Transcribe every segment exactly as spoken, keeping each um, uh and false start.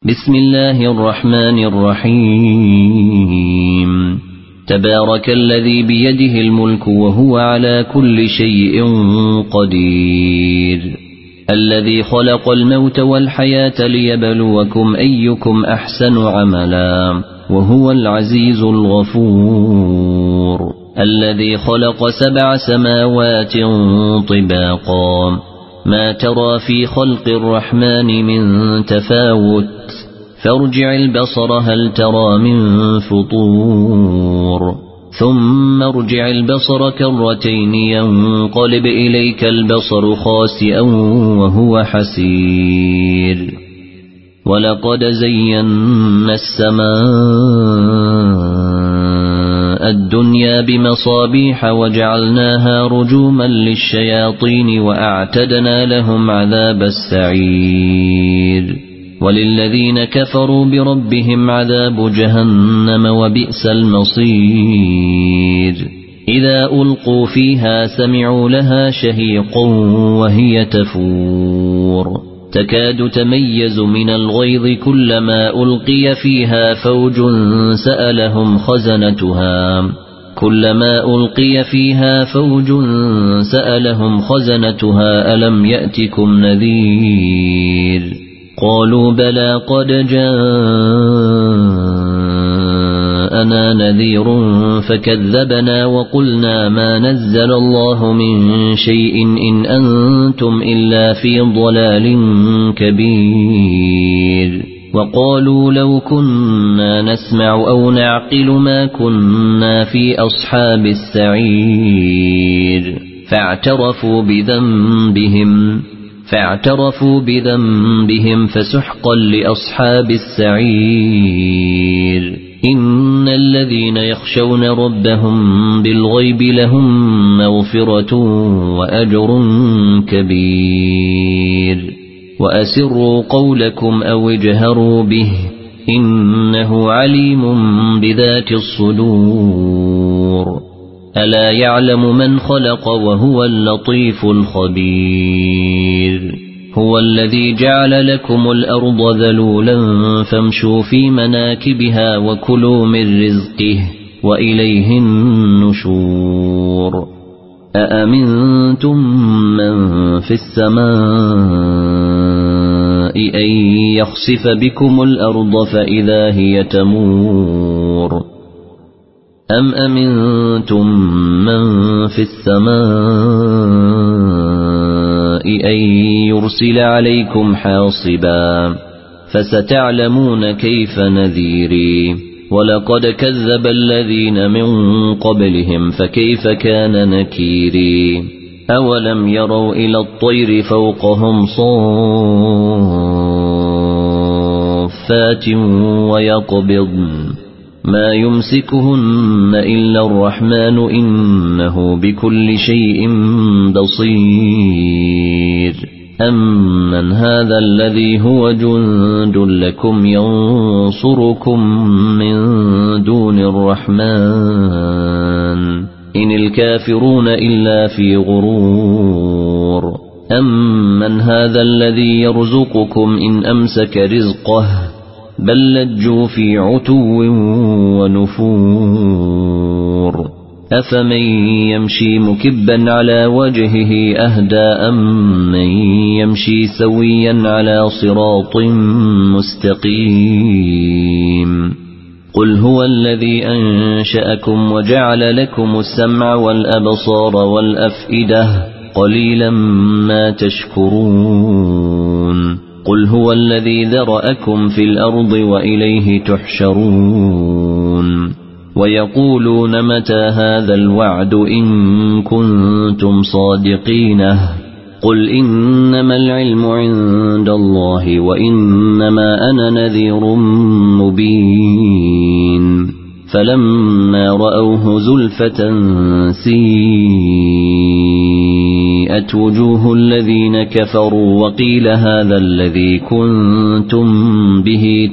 بسم الله الرحمن الرحيم تبارك الذي بيده الملك وهو على كل شيء قدير الذي خلق الموت والحياة ليبلوكم أيكم أحسن عملا وهو العزيز الغفور الذي خلق سبع سماوات طباقا ما ترى في خلق الرحمن من تفاوت فارجع البصر هل ترى من فطور ثم ارجع البصر كرتين ينقلب إليك البصر خاسئا وهو حسير ولقد زينا السماء الدنيا بمصابيح وجعلناها رجوما للشياطين وأعتدنا لهم عذاب السعير وللذين كفروا بربهم عذاب جهنم وبئس المصير إذا ألقوا فيها سمعوا لها شهيقا وهي تفور تكاد تميز من الغيظ كلما ألقي فيها فوج سألهم خزنتها كلما ألقي فيها فوج سألهم خزنتها ألم يأتكم نذير قالوا بلى قد جاءنا نذير فكذبنا وقلنا ما نزل الله من شيء إن أنتم إلا في ضلال كبير وقالوا لو كنا نسمع أو نعقل ما كنا في أصحاب السعير فاعترفوا بذنبهم فاعترفوا بذنبهم فسحقا لأصحاب السعير إن الذين يخشون ربهم بالغيب لهم مغفرة وأجر كبير وأسروا قولكم أو اجهروا به إنه عليم بذات الصدور ألا يعلم من خلق وهو اللطيف الخبير هو الذي جعل لكم الأرض ذلولا فامشوا في مناكبها وكلوا من رزقه وإليه النشور أأمنتم من في السماء أن يخسف بكم الأرض فإذا هي تمور أم أمنتم من في السماء أن يرسل عليكم حاصبا فستعلمون كيف نذيري ولقد كذب الذين من قبلهم فكيف كان نكيري أولم يروا إلى الطير فوقهم صافات ويقبضن ما يمسكهن إلا الرحمن إنه بكل شيء بصير أمن هذا الذي هو جند لكم ينصركم من دون الرحمن إن الكافرون إلا في غرور أمن هذا الذي يرزقكم إن أمسك رزقه بل لجوا في عتو ونفور أفمن يمشي مكبا على وجهه أهدى أم من يمشي سويا على صراط مستقيم قل هو الذي أنشأكم وجعل لكم السمع والأبصار والأفئدة قليلا ما تشكرون قل هو الذي ذرأكم في الأرض وإليه تحشرون ويقولون متى هذا الوعد إن كنتم صادقينه قل إنما العلم عند الله وإنما أنا نذير مبين فلما رأوه زلفة سيئت وجوه الذين كفروا وقيل هذا الذي كنتم به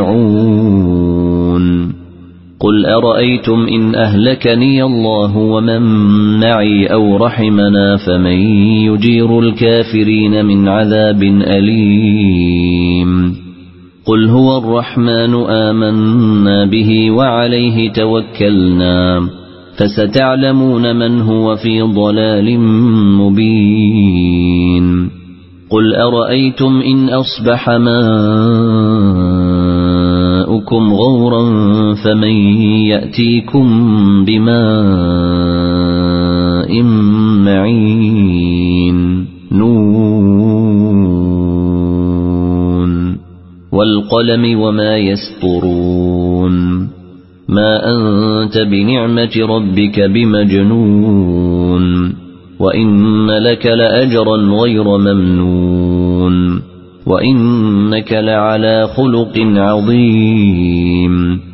تدعون قل أرأيتم إن أهلكني الله ومن معي أو رحمنا فمن يجير الكافرين من عذاب أليم قل هو الرحمن آمنا به وعليه توكلنا فستعلمون من هو في ضلال مبين قل أرأيتم إن أصبح ماؤكم غورا فمن يأتيكم بماء معين نون والقلم وما يسطرون ما أنت بنعمة ربك بمجنون وإن لك لأجرا غير ممنون وإنك لعلى خلق عظيم